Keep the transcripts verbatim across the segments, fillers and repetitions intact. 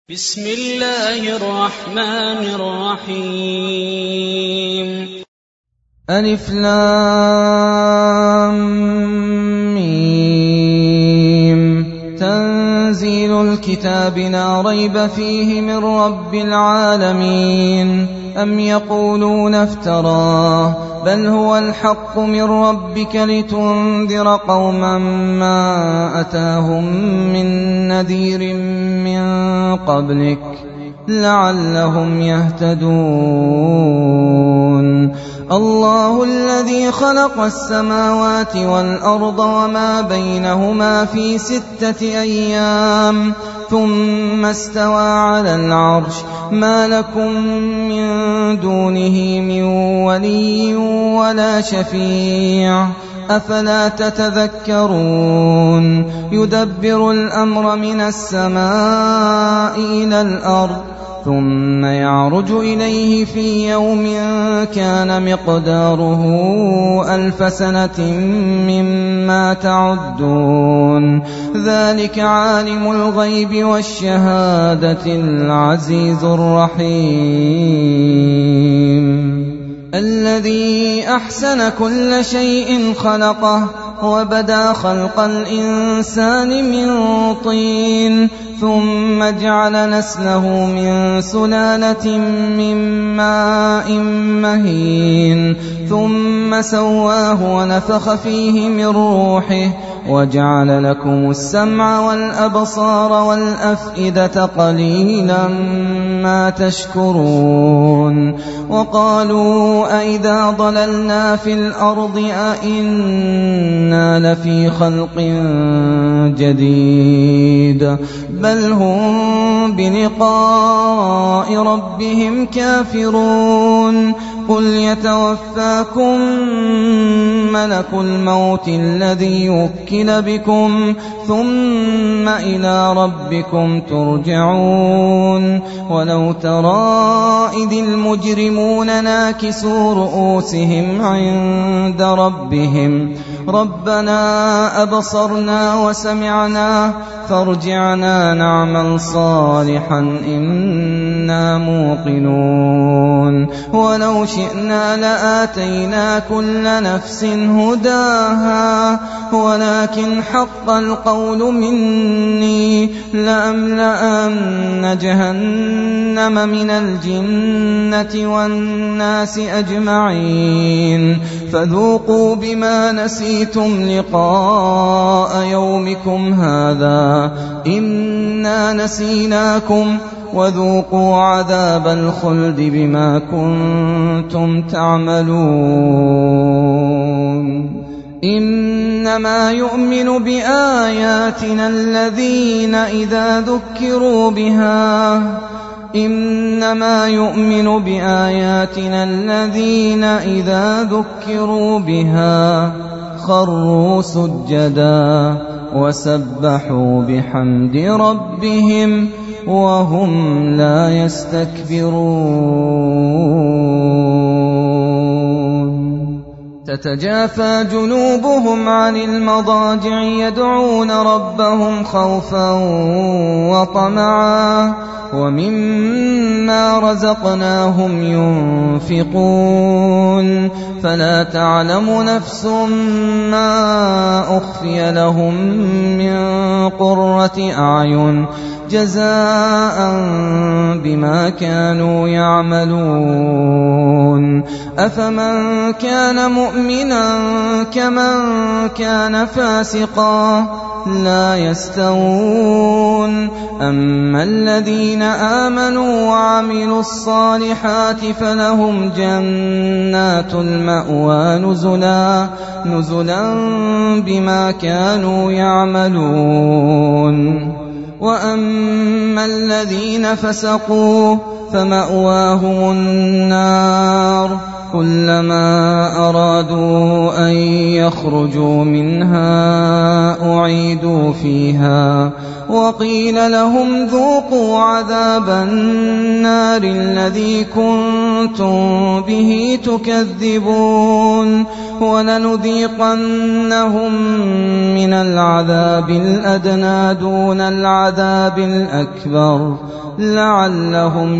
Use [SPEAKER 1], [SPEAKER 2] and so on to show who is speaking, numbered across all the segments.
[SPEAKER 1] بسم الله الرحمن الرحيم.
[SPEAKER 2] ألف لام ميم. تنزيل الكتاب لا ريب فيه من رب العالمين. أم يقولون افتراه بل هو الحق من ربك لتنذر قوما ما أتاهم من نذير من قبلك لعلهم يهتدون. الله الذي خلق السماوات والأرض وما بينهما في ستة أيام ثم استوى على العرش ما لكم من دونه من ولي ولا شفيع أفلا تتذكرون. يدبر الأمر من السماء إلى الأرض ثم يعرج إليه في يوم كان مقداره ألف سنة مما تعدون. ذلك عالم الغيب والشهادة العزيز الرحيم. الذي أحسن كل شيء خلقه وبدأ خلق الإنسان من طين ثم جعل نسله من سلالة من ماء مهين ثم سواه ونفخ فيه من روحه وجعل لكم السمع والأبصار والأفئدة قليلا ما تشكرون. وقالوا أئذا ضللنا في الأرض أئنا لفي خلق جديد بل هم بلقاء ربهم كافرون. قل يتوفاكم ملك الموت الذي وكل بكم ثم إلى ربكم ترجعون. ولو ترى إذ المجرمون ناكسوا رؤوسهم عند ربهم ربنا أبصرنا وسمعنا فارجعنا نعمل صالحا إنا موقنون. ولو شئنا لآتينا كل نفس هداها ولكن حق القول مني لأملأن جهنم من الجنة والناس أجمعين. فذوقوا بما نسيتم لقاء يومكم هذا إنا نسيناكم وذوقوا عذاب الخلد بما كنتم تعملون. إنما يؤمن بآياتنا الذين إذا ذكروا بها إنما يؤمن بآياتنا الذين إذا ذكروا بها خروا سجدا وسبحوا بحمد ربهم وهم لا يستكبرون. تتجافى جنوبهم عن المضاجع يدعون ربهم خوفا وطمعا ومما رزقناهم ينفقون. فلا تعلم نفس ما أخفي لهم من قرة أعين جزاء بما كانوا يعملون. أفمن كان مؤمنا كمن كان فاسقا لا يستوون. أما الذين آمنوا وعملوا الصالحات فلهم جنات المأوى نزلا نزلا بما كانوا يعملون. وأما الذين فسقوا فمأواهم النار كلما أرادوا أن يخرجوا منها أعيدوا فيها وقيل لهم ذوقوا عذاب النار الذي كنتم به تكذبون ولنذيقنهم من العذاب الأدنى دون العذاب الأكبر لعلهم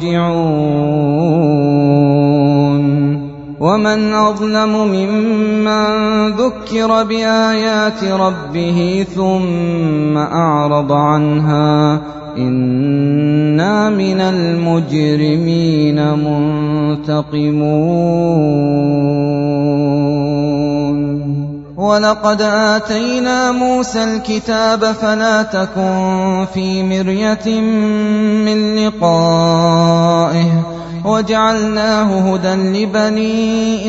[SPEAKER 2] يرجعون ومن أظلم ممن ذكر بآيات ربه ثم أعرض عنها إنا من المجرمين منتقمون ولقد آتينا موسى الكتاب فلا تكن في مرية من لقائه وجعلناه هدى لبني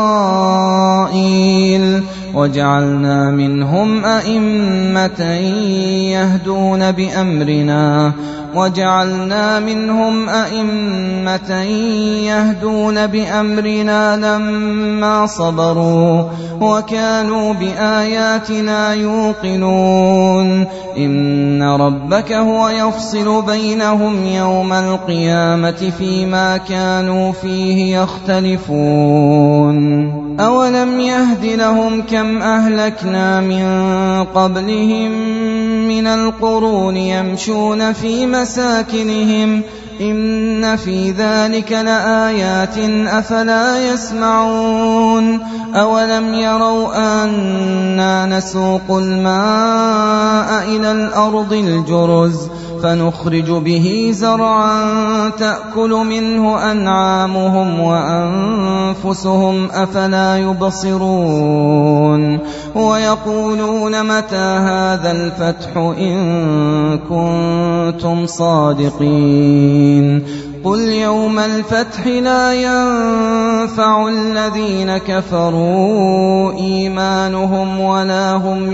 [SPEAKER 2] إسرائيل وجعلنا منهم أئمة يهدون بأمرنا وجعلنا منهم أئمة يهدون بأمرنا لما صبروا وكانوا بآياتنا يوقنون إن ربك هو يفصل بينهم يوم القيامة فيما كانوا فيه يختلفون أولم يهد لهم كم أهلكنا من قبلهم من القرون يمشون في مساكنهم إن في ذلك لآيات أفلا يسمعون أولم يروا أنا نسوق الماء إلى الأرض الجرز فنخرج به زرعا تأكل منه أنعامهم وأنفسهم أفلا يبصرون ويقولون متى هذا الفتح إن كنتم صادقين قل يوم الفتح لا ينفع الذين كفروا إيمانهم ولا هم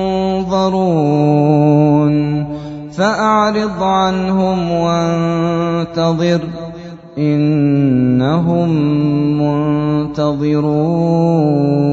[SPEAKER 2] ينظرون فأعرض عنهم وانتظر إنهم منتظرون